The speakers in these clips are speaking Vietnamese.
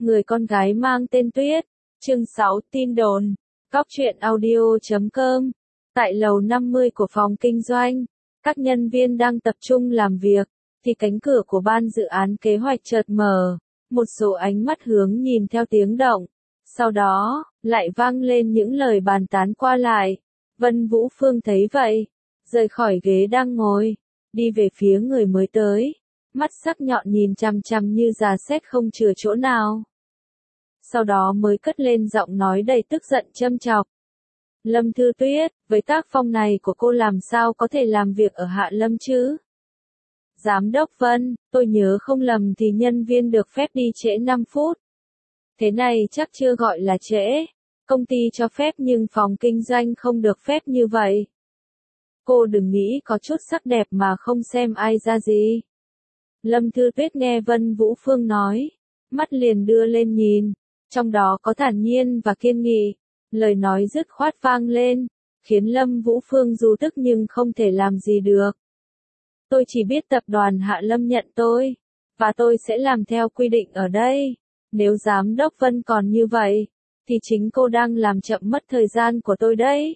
Người con gái mang tên Tuyết. Chương 6 tin đồn. Góc truyện audio.com. Tại lầu 50 của phòng kinh doanh, các nhân viên đang tập trung làm việc, thì cánh cửa của ban dự án kế hoạch chợt mở, một số ánh mắt hướng nhìn theo tiếng động. Sau đó, lại vang lên những lời bàn tán qua lại. Vân Vũ Phương thấy vậy, rời khỏi ghế đang ngồi, đi về phía người mới tới, mắt sắc nhọn nhìn chằm chằm như già xét không chừa chỗ nào. Sau đó mới cất lên giọng nói đầy tức giận châm chọc. Lâm Thư Tuyết, với tác phong này của cô làm sao có thể làm việc ở Hạ Lâm chứ? Giám đốc Vân, tôi nhớ không lầm thì nhân viên được phép đi trễ 5 phút. Thế này chắc chưa gọi là trễ. Công ty cho phép nhưng phòng kinh doanh không được phép như vậy. Cô đừng nghĩ có chút sắc đẹp mà không xem ai ra gì. Lâm Thư Tuyết nghe Vân Vũ Phương nói, mắt liền đưa lên nhìn, trong đó có thản nhiên và kiên nghị. Lời nói dứt khoát vang lên, khiến Lâm Vũ Phương dù tức nhưng không thể làm gì được. Tôi chỉ biết tập đoàn Hạ Lâm nhận tôi, và tôi sẽ làm theo quy định ở đây. Nếu giám đốc Vân còn như vậy, thì chính cô đang làm chậm mất thời gian của tôi đấy.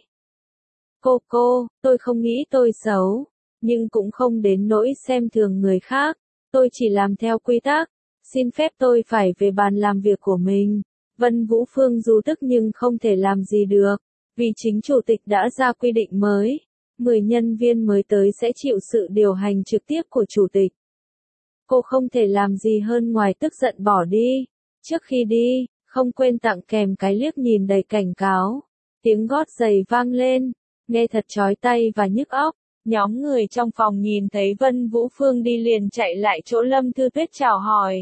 Tôi không nghĩ tôi xấu, nhưng cũng không đến nỗi xem thường người khác. Tôi chỉ làm theo quy tắc, xin phép tôi phải về bàn làm việc của mình. Vân Vũ Phương dù tức nhưng không thể làm gì được, vì chính chủ tịch đã ra quy định mới. 10 nhân viên mới tới sẽ chịu sự điều hành trực tiếp của chủ tịch. Cô không thể làm gì hơn ngoài tức giận bỏ đi. Trước khi đi, không quên tặng kèm cái liếc nhìn đầy cảnh cáo. Tiếng gót giày vang lên, nghe thật chói tai và nhức óc. Nhóm người trong phòng nhìn thấy Vân Vũ Phương đi liền chạy lại chỗ Lâm Thư Tuyết chào hỏi.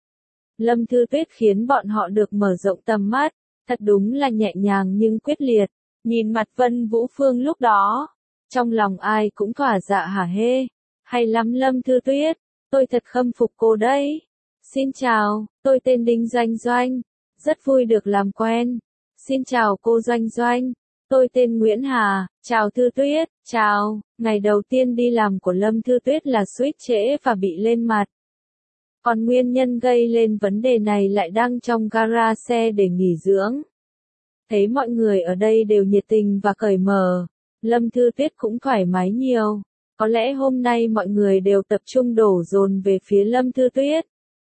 Lâm Thư Tuyết khiến bọn họ được mở rộng tầm mắt, thật đúng là nhẹ nhàng nhưng quyết liệt. Nhìn mặt Vân Vũ Phương lúc đó, trong lòng ai cũng thỏa dạ hả hê. Hay lắm Lâm Thư Tuyết, tôi thật khâm phục cô đấy. Xin chào, tôi tên Đinh Doanh Doanh, rất vui được làm quen. Xin chào cô Doanh Doanh, tôi tên Nguyễn Hà. Chào Thư Tuyết, chào. Ngày đầu tiên đi làm của Lâm Thư Tuyết là suýt trễ và bị lên mặt. Còn nguyên nhân gây lên vấn đề này lại đang trong gara xe để nghỉ dưỡng. Thấy mọi người ở đây đều nhiệt tình và cởi mở, Lâm Thư Tuyết cũng thoải mái nhiều. Có lẽ hôm nay mọi người đều tập trung đổ dồn về phía Lâm Thư Tuyết,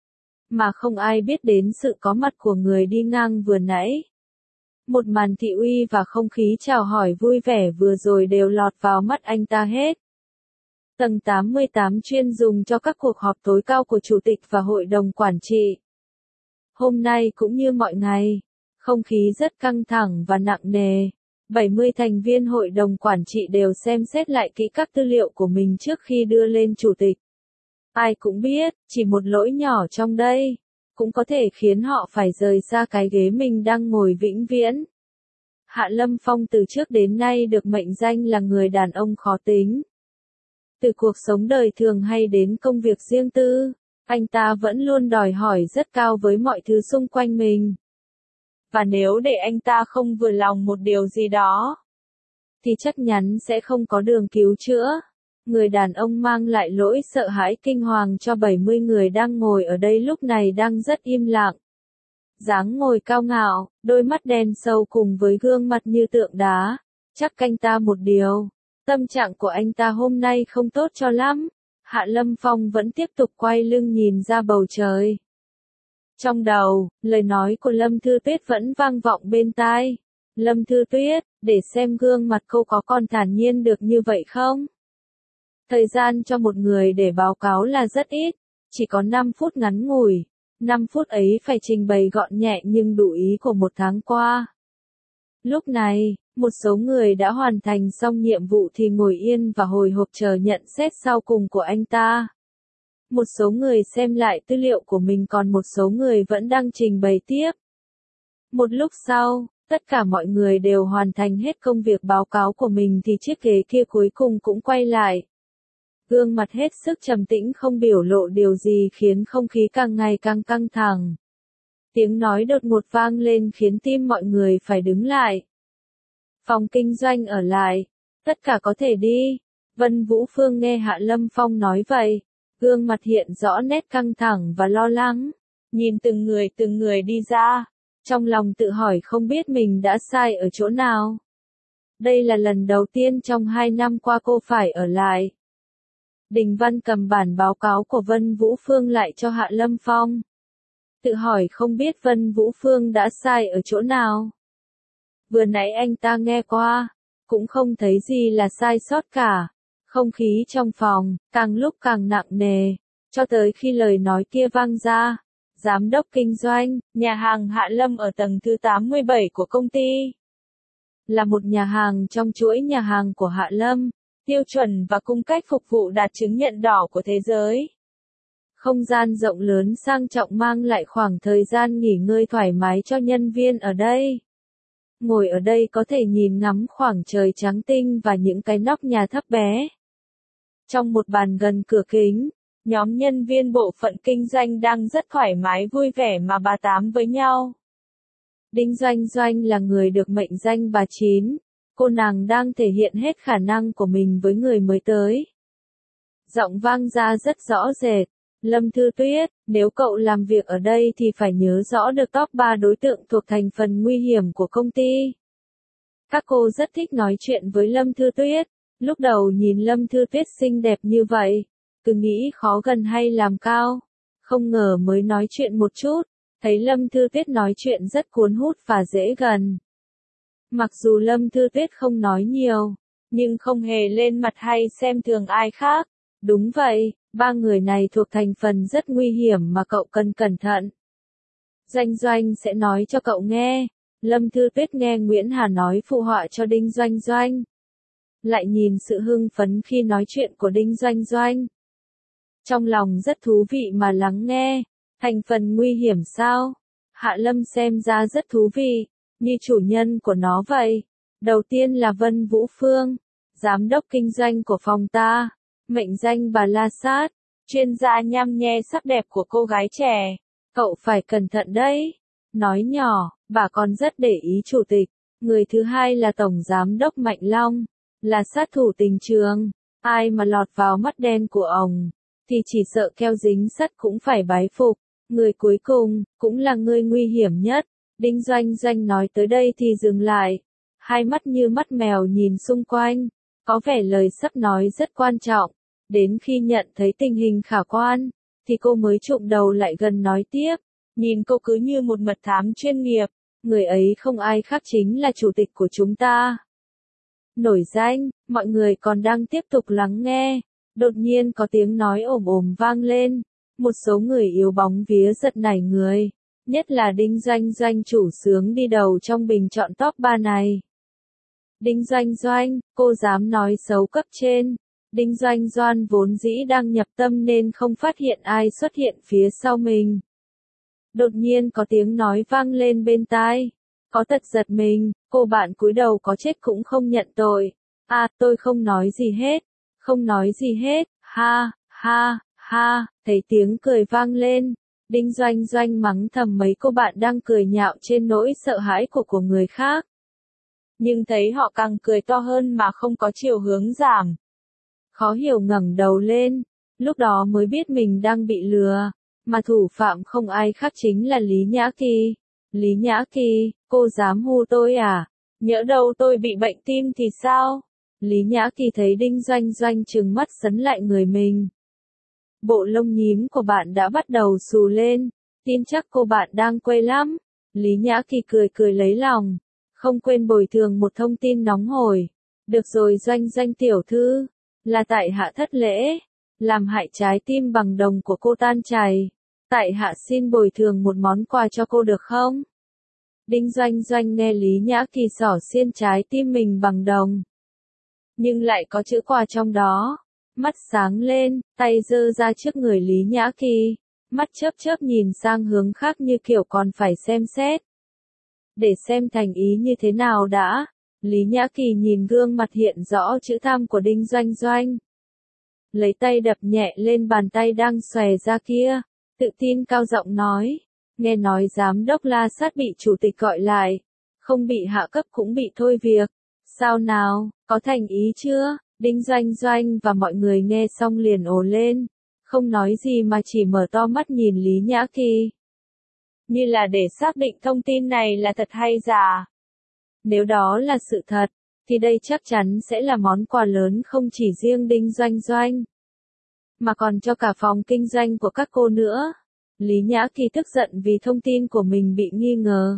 mà không ai biết đến sự có mặt của người đi ngang vừa nãy. Một màn thị uy và không khí chào hỏi vui vẻ vừa rồi đều lọt vào mắt anh ta hết. Tầng 88 chuyên dùng cho các cuộc họp tối cao của chủ tịch và hội đồng quản trị. Hôm nay cũng như mọi ngày, không khí rất căng thẳng và nặng nề. 70 thành viên hội đồng quản trị đều xem xét lại kỹ các tư liệu của mình trước khi đưa lên chủ tịch. Ai cũng biết, chỉ một lỗi nhỏ trong đây, cũng có thể khiến họ phải rời xa cái ghế mình đang ngồi vĩnh viễn. Hạ Lâm Phong từ trước đến nay được mệnh danh là người đàn ông khó tính. Từ cuộc sống đời thường hay đến công việc riêng tư, anh ta vẫn luôn đòi hỏi rất cao với mọi thứ xung quanh mình. Và nếu để anh ta không vừa lòng một điều gì đó, thì chắc chắn sẽ không có đường cứu chữa. Người đàn ông mang lại nỗi sợ hãi kinh hoàng cho 70 người đang ngồi ở đây lúc này đang rất im lặng. Dáng ngồi cao ngạo, đôi mắt đen sâu cùng với gương mặt như tượng đá, chắc anh ta một điều. Tâm trạng của anh ta hôm nay không tốt cho lắm. Hạ Lâm Phong vẫn tiếp tục quay lưng nhìn ra bầu trời. Trong đầu, lời nói của Lâm Thư Tuyết vẫn vang vọng bên tai. Lâm Thư Tuyết, để xem gương mặt cô có còn thản nhiên được như vậy không? Thời gian cho một người để báo cáo là rất ít, chỉ có 5 phút ngắn ngủi. 5 phút ấy phải trình bày gọn nhẹ nhưng đủ ý của một tháng qua. Lúc này, một số người đã hoàn thành xong nhiệm vụ thì ngồi yên và hồi hộp chờ nhận xét sau cùng của anh ta. Một số người xem lại tư liệu của mình còn một số người vẫn đang trình bày tiếp. Một lúc sau, tất cả mọi người đều hoàn thành hết công việc báo cáo của mình thì chiếc ghế kia cuối cùng cũng quay lại. Gương mặt hết sức trầm tĩnh không biểu lộ điều gì khiến không khí càng ngày càng căng thẳng. Tiếng nói đột ngột vang lên khiến tim mọi người phải đứng lại. Phòng kinh doanh ở lại, tất cả có thể đi. Vân Vũ Phương nghe Hạ Lâm Phong nói vậy, gương mặt hiện rõ nét căng thẳng và lo lắng. nhìn từng người đi ra, trong lòng tự hỏi không biết mình đã sai ở chỗ nào. Đây là lần đầu tiên trong 2 năm qua cô phải ở lại. Đình Văn cầm bản báo cáo của Vân Vũ Phương lại cho Hạ Lâm Phong. Tự hỏi không biết Vân Vũ Phương đã sai ở chỗ nào. Vừa nãy anh ta nghe qua, cũng không thấy gì là sai sót cả. Không khí trong phòng, càng lúc càng nặng nề, cho tới khi lời nói kia vang ra. Giám đốc kinh doanh, nhà hàng Hạ Lâm ở tầng thứ 87 của công ty. Là một nhà hàng trong chuỗi nhà hàng của Hạ Lâm, tiêu chuẩn và cung cách phục vụ đạt chứng nhận đỏ của thế giới. Không gian rộng lớn sang trọng mang lại khoảng thời gian nghỉ ngơi thoải mái cho nhân viên ở đây. Ngồi ở đây có thể nhìn ngắm khoảng trời trắng tinh và những cái nóc nhà thấp bé. Trong một bàn gần cửa kính, nhóm nhân viên bộ phận kinh doanh đang rất thoải mái vui vẻ mà bà tám với nhau. Đinh Doanh Doanh là người được mệnh danh bà Chín. Cô nàng đang thể hiện hết khả năng của mình với người mới tới. Giọng vang ra rất rõ rệt. Lâm Thư Tuyết, nếu cậu làm việc ở đây thì phải nhớ rõ được top 3 đối tượng thuộc thành phần nguy hiểm của công ty. Các cô rất thích nói chuyện với Lâm Thư Tuyết. Lúc đầu nhìn Lâm Thư Tuyết xinh đẹp như vậy, cứ nghĩ khó gần hay làm cao. Không ngờ mới nói chuyện một chút, thấy Lâm Thư Tuyết nói chuyện rất cuốn hút và dễ gần. Mặc dù Lâm Thư Tuyết không nói nhiều, nhưng không hề lên mặt hay xem thường ai khác. Đúng vậy, 3 người này thuộc thành phần rất nguy hiểm mà cậu cần cẩn thận. Doanh Doanh sẽ nói cho cậu nghe. Lâm Thư Tuyết nghe Nguyễn Hà nói phụ họa cho Đinh Doanh Doanh. Lại nhìn sự hưng phấn khi nói chuyện của Đinh Doanh Doanh. Trong lòng rất thú vị mà lắng nghe. Thành phần nguy hiểm sao? Hạ Lâm xem ra rất thú vị, như chủ nhân của nó vậy. Đầu tiên là Vân Vũ Phương, giám đốc kinh doanh của phòng ta, mệnh danh bà La Sát, chuyên gia nhăm nhe sắc đẹp của cô gái trẻ. Cậu phải cẩn thận đấy. Nói nhỏ, bà còn rất để ý chủ tịch. Người thứ hai là tổng giám đốc Mạnh Long, là sát thủ tình trường. Ai mà lọt vào mắt đen của ông, thì chỉ sợ keo dính sắt cũng phải bái phục. Người cuối cùng, cũng là người nguy hiểm nhất. Đinh Doanh Doanh nói tới đây thì dừng lại. Hai mắt như mắt mèo nhìn xung quanh. Có vẻ lời sắp nói rất quan trọng. Đến khi nhận thấy tình hình khả quan, thì cô mới chụm đầu lại gần nói tiếp. Nhìn cô cứ như một mật thám chuyên nghiệp. Người ấy không ai khác chính là chủ tịch của chúng ta. Nổi danh, mọi người còn đang tiếp tục lắng nghe. Đột nhiên có tiếng nói ồm ồm vang lên. Một số người yếu bóng vía giật nảy người. Nhất là Đinh Doanh Doanh chủ xướng đi đầu trong bình chọn top 3 này. Đinh Doanh Doanh, cô dám nói xấu cấp trên. Đinh Doanh Doanh vốn dĩ đang nhập tâm nên không phát hiện ai xuất hiện phía sau mình. Đột nhiên có tiếng nói vang lên bên tai. Có tật giật mình, cô bạn cúi đầu có chết cũng không nhận tội. À, tôi không nói gì hết. Không nói gì hết, ha, ha, ha, thấy tiếng cười vang lên. Đinh Doanh Doanh mắng thầm mấy cô bạn đang cười nhạo trên nỗi sợ hãi của người khác. Nhưng thấy họ càng cười to hơn mà không có chiều hướng giảm. Khó hiểu ngẩng đầu lên, lúc đó mới biết mình đang bị lừa, mà thủ phạm không ai khác chính là Lý Nhã Kỳ. Lý Nhã Kỳ, cô dám hù tôi à? Nhỡ đâu tôi bị bệnh tim thì sao? Lý Nhã Kỳ thấy Đinh Doanh Doanh trừng mắt sấn lại người mình. Bộ lông nhím của bạn đã bắt đầu xù lên, tin chắc cô bạn đang quê lắm. Lý Nhã Kỳ cười cười lấy lòng, không quên bồi thường một thông tin nóng hổi. Được rồi Doanh Doanh tiểu thư, là tại hạ thất lễ, làm hại trái tim bằng đồng của cô tan chảy. Tại hạ xin bồi thường một món quà cho cô được không? Đinh Doanh Doanh nghe Lý Nhã Kỳ xỏ xiên trái tim mình bằng đồng. Nhưng lại có chữ quà trong đó. Mắt sáng lên, tay giơ ra trước người Lý Nhã Kỳ. Mắt chớp chớp nhìn sang hướng khác như kiểu còn phải xem xét. Để xem thành ý như thế nào đã. Lý Nhã Kỳ nhìn gương mặt hiện rõ chữ tham của Đinh Doanh Doanh. Lấy tay đập nhẹ lên bàn tay đang xòe ra kia. Tự tin cao giọng nói. Nghe nói giám đốc La Sát bị chủ tịch gọi lại. Không bị hạ cấp cũng bị thôi việc. Sao nào, có thành ý chưa? Đinh Doanh Doanh và mọi người nghe xong liền ồ lên. Không nói gì mà chỉ mở to mắt nhìn Lý Nhã Kỳ. như là để xác định thông tin này là thật hay giả. Nếu đó là sự thật, thì đây chắc chắn sẽ là món quà lớn không chỉ riêng Đinh Doanh Doanh, mà còn cho cả phòng kinh doanh của các cô nữa. Lý Nhã Kỳ tức giận vì thông tin của mình bị nghi ngờ.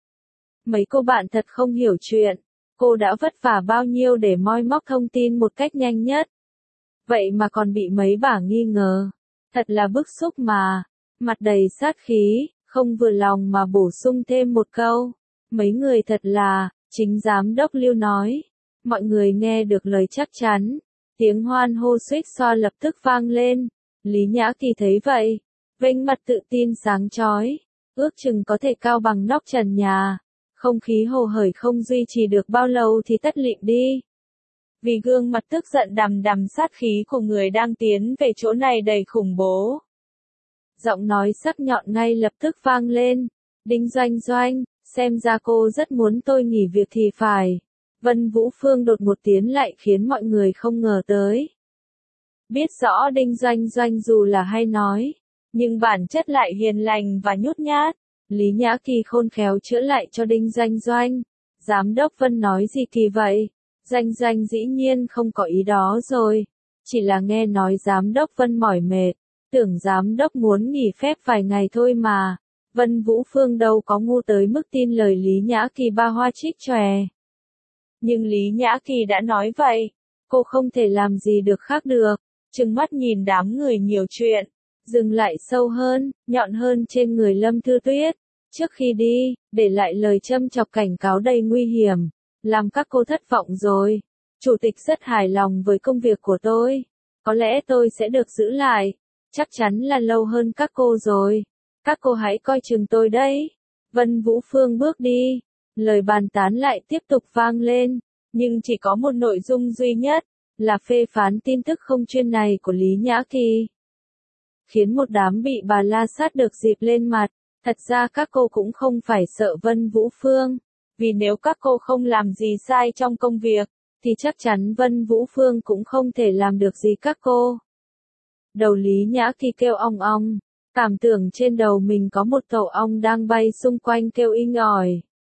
Mấy cô bạn thật không hiểu chuyện, cô đã vất vả bao nhiêu để moi móc thông tin một cách nhanh nhất. Vậy mà còn bị mấy bả nghi ngờ. Thật là bức xúc mà. Mặt đầy sát khí, không vừa lòng mà bổ sung thêm một câu. Mấy người thật là, chính giám đốc Lưu nói. Mọi người nghe được lời chắc chắn. Tiếng hoan hô xuýt xoa lập tức vang lên. Lý Nhã Kỳ thấy vậy, vênh mặt tự tin sáng chói. Ước chừng có thể cao bằng nóc trần nhà. Không khí hồ hởi không duy trì được bao lâu thì tắt lịm đi. Vì gương mặt tức giận đằm đằm sát khí của người đang tiến về chỗ này đầy khủng bố. Giọng nói sắc nhọn ngay lập tức vang lên. Đinh Doanh Doanh, xem ra cô rất muốn tôi nghỉ việc thì phải. Vân Vũ Phương đột một tiến lại khiến mọi người không ngờ tới. Biết rõ Đinh Doanh Doanh dù là hay nói, nhưng bản chất lại hiền lành và nhút nhát. Lý Nhã Kỳ khôn khéo chữa lại cho Đinh Doanh Doanh. Giám đốc Vân nói gì kỳ vậy? Doanh Doanh dĩ nhiên không có ý đó rồi. Chỉ là nghe nói giám đốc Vân mỏi mệt. Tưởng giám đốc muốn nghỉ phép vài ngày thôi mà. Vân Vũ Phương đâu có ngu tới mức tin lời Lý Nhã Kỳ ba hoa trích chòe. Nhưng Lý Nhã Kỳ đã nói vậy. Cô không thể làm gì được khác được. Trừng mắt nhìn đám người nhiều chuyện. Dừng lại sâu hơn, nhọn hơn trên người Lâm Thư Tuyết. Trước khi đi, để lại lời châm chọc cảnh cáo đầy nguy hiểm. Làm các cô thất vọng rồi. Chủ tịch rất hài lòng với công việc của tôi. Có lẽ tôi sẽ được giữ lại. Chắc chắn là lâu hơn các cô rồi. Các cô hãy coi chừng tôi đấy. Vân Vũ Phương bước đi. Lời bàn tán lại tiếp tục vang lên. Nhưng chỉ có một nội dung duy nhất. Là phê phán tin tức không chuyên này của Lý Nhã Kỳ. Khiến một đám bị bà la sát được dịp lên mặt. Thật ra các cô cũng không phải sợ Vân Vũ Phương. Vì nếu các cô không làm gì sai trong công việc, thì chắc chắn Vân Vũ Phương cũng không thể làm được gì các cô. Đầu Lý Nhã Kỳ kêu ong ong, cảm tưởng trên đầu mình có một tổ ong đang bay xung quanh kêu inh ỏi.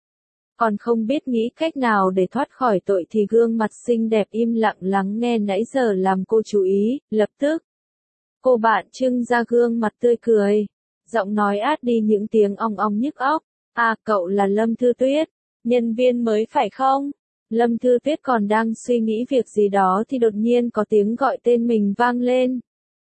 Còn không biết nghĩ cách nào để thoát khỏi tội thì gương mặt xinh đẹp im lặng lắng nghe nãy giờ làm cô chú ý, lập tức. Cô bạn trưng ra gương mặt tươi cười, giọng nói át đi những tiếng ong ong nhức óc. À, cậu là Lâm Thư Tuyết, nhân viên mới phải không? Lâm Thư Tuyết còn đang suy nghĩ việc gì đó thì đột nhiên có tiếng gọi tên mình vang lên.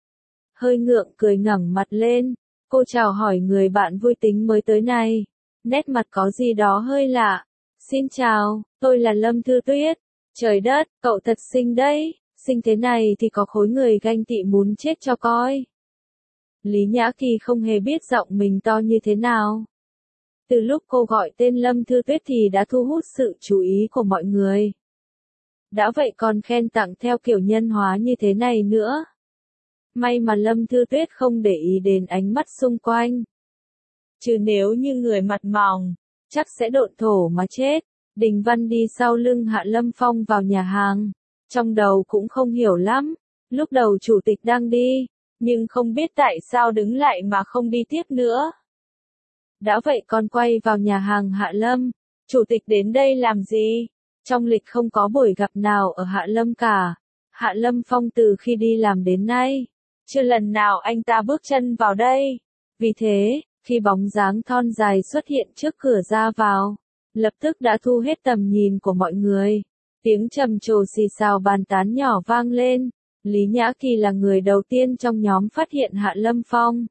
Hơi ngượng cười ngẩng mặt lên, cô chào hỏi người bạn vui tính mới tới này. Nét mặt có gì đó hơi lạ. Xin chào, tôi là Lâm Thư Tuyết. Trời đất, cậu thật xinh đấy. Xinh thế này thì có khối người ganh tị muốn chết cho coi. Lý Nhã Kỳ không hề biết giọng mình to như thế nào. Từ lúc cô gọi tên Lâm Thư Tuyết thì đã thu hút sự chú ý của mọi người. Đã vậy còn khen tặng theo kiểu nhân hóa như thế này nữa. May mà Lâm Thư Tuyết không để ý đến ánh mắt xung quanh. Chứ nếu như người mặt mỏng, chắc sẽ độn thổ mà chết. Đình Văn đi sau lưng Hạ Lâm Phong vào nhà hàng. Trong đầu cũng không hiểu lắm. Lúc đầu chủ tịch đang đi, nhưng không biết tại sao đứng lại mà không đi tiếp nữa. Đã vậy còn quay vào nhà hàng Hạ Lâm. Chủ tịch đến đây làm gì? Trong lịch không có buổi gặp nào ở Hạ Lâm cả. Hạ Lâm Phong từ khi đi làm đến nay, chưa lần nào anh ta bước chân vào đây. Vì thế, khi bóng dáng thon dài xuất hiện trước cửa ra vào, lập tức đã thu hết tầm nhìn của mọi người. Tiếng trầm trồ xì xào bàn tán nhỏ vang lên. Lý Nhã Kỳ là người đầu tiên trong nhóm phát hiện Hạ Lâm Phong.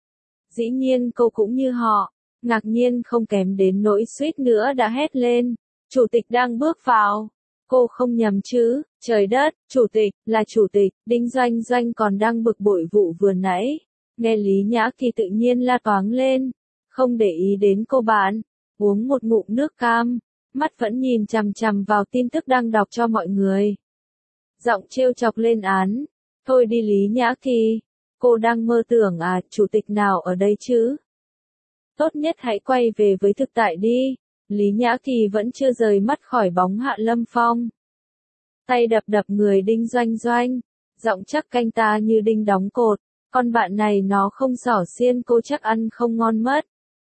Dĩ nhiên cô cũng như họ, ngạc nhiên không kém đến nỗi suýt nữa đã hét lên. Chủ tịch đang bước vào. Cô không nhầm chứ, trời đất, chủ tịch, là chủ tịch. Đinh Doanh Doanh còn đang bực bội vụ vừa nãy. Nghe Lý Nhã Kỳ tự nhiên la toáng lên. Không để ý đến cô bạn. Uống một ngụm nước cam. Mắt vẫn nhìn chằm chằm vào tin tức đang đọc cho mọi người. Giọng trêu chọc lên án. Thôi đi Lý Nhã Kỳ. Cô đang mơ tưởng à, chủ tịch nào ở đây chứ? Tốt nhất hãy quay về với thực tại đi. Lý Nhã Kỳ vẫn chưa rời mắt khỏi bóng Hạ Lâm Phong. Tay đập đập người Đinh Doanh Doanh. Giọng chắc canh ta như đinh đóng cột. Con bạn này nó không xỏ xiên cô chắc ăn không ngon mất.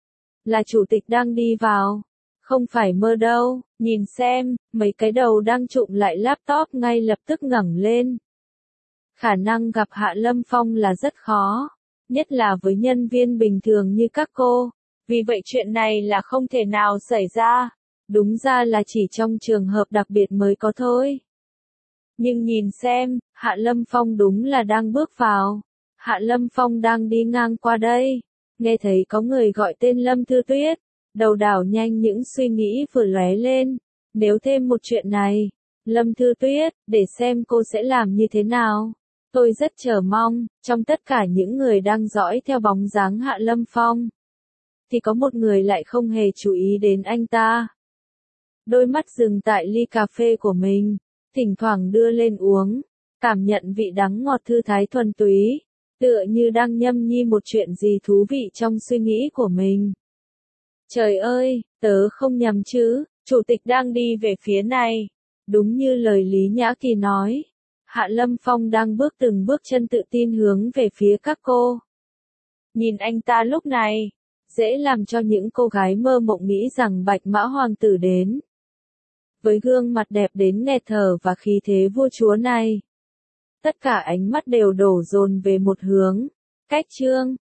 là chủ tịch đang đi vào. Không phải mơ đâu, nhìn xem, mấy cái đầu đang chụm lại laptop ngay lập tức ngẩng lên. Khả năng gặp Hạ Lâm Phong là rất khó, nhất là với nhân viên bình thường như các cô. Vì vậy chuyện này là không thể nào xảy ra. Đúng ra là chỉ trong trường hợp đặc biệt mới có thôi. Nhưng nhìn xem, Hạ Lâm Phong đúng là đang bước vào. Hạ Lâm Phong đang đi ngang qua đây. Nghe thấy có người gọi tên Lâm Thư Tuyết. Đầu đảo nhanh những suy nghĩ vừa lóe lên. Nếu thêm một chuyện này, Lâm Thư Tuyết, để xem cô sẽ làm như thế nào. Tôi rất chờ mong, trong tất cả những người đang dõi theo bóng dáng Hạ Lâm Phong, thì có một người lại không hề chú ý đến anh ta. Đôi mắt dừng tại ly cà phê của mình, thỉnh thoảng đưa lên uống, cảm nhận vị đắng ngọt thư thái thuần túy, tựa như đang nhâm nhi một chuyện gì thú vị trong suy nghĩ của mình. Trời ơi, tớ không nhầm chứ, chủ tịch đang đi về phía này. Đúng như lời Lý Nhã Kỳ nói, Hạ Lâm Phong đang bước từng bước chân tự tin hướng về phía các cô. Nhìn anh ta lúc này, dễ làm cho những cô gái mơ mộng nghĩ rằng Bạch Mã Hoàng tử đến. Với gương mặt đẹp đến nghẹt thở và khí thế vua chúa này, tất cả ánh mắt đều đổ dồn về một hướng, cách Trương.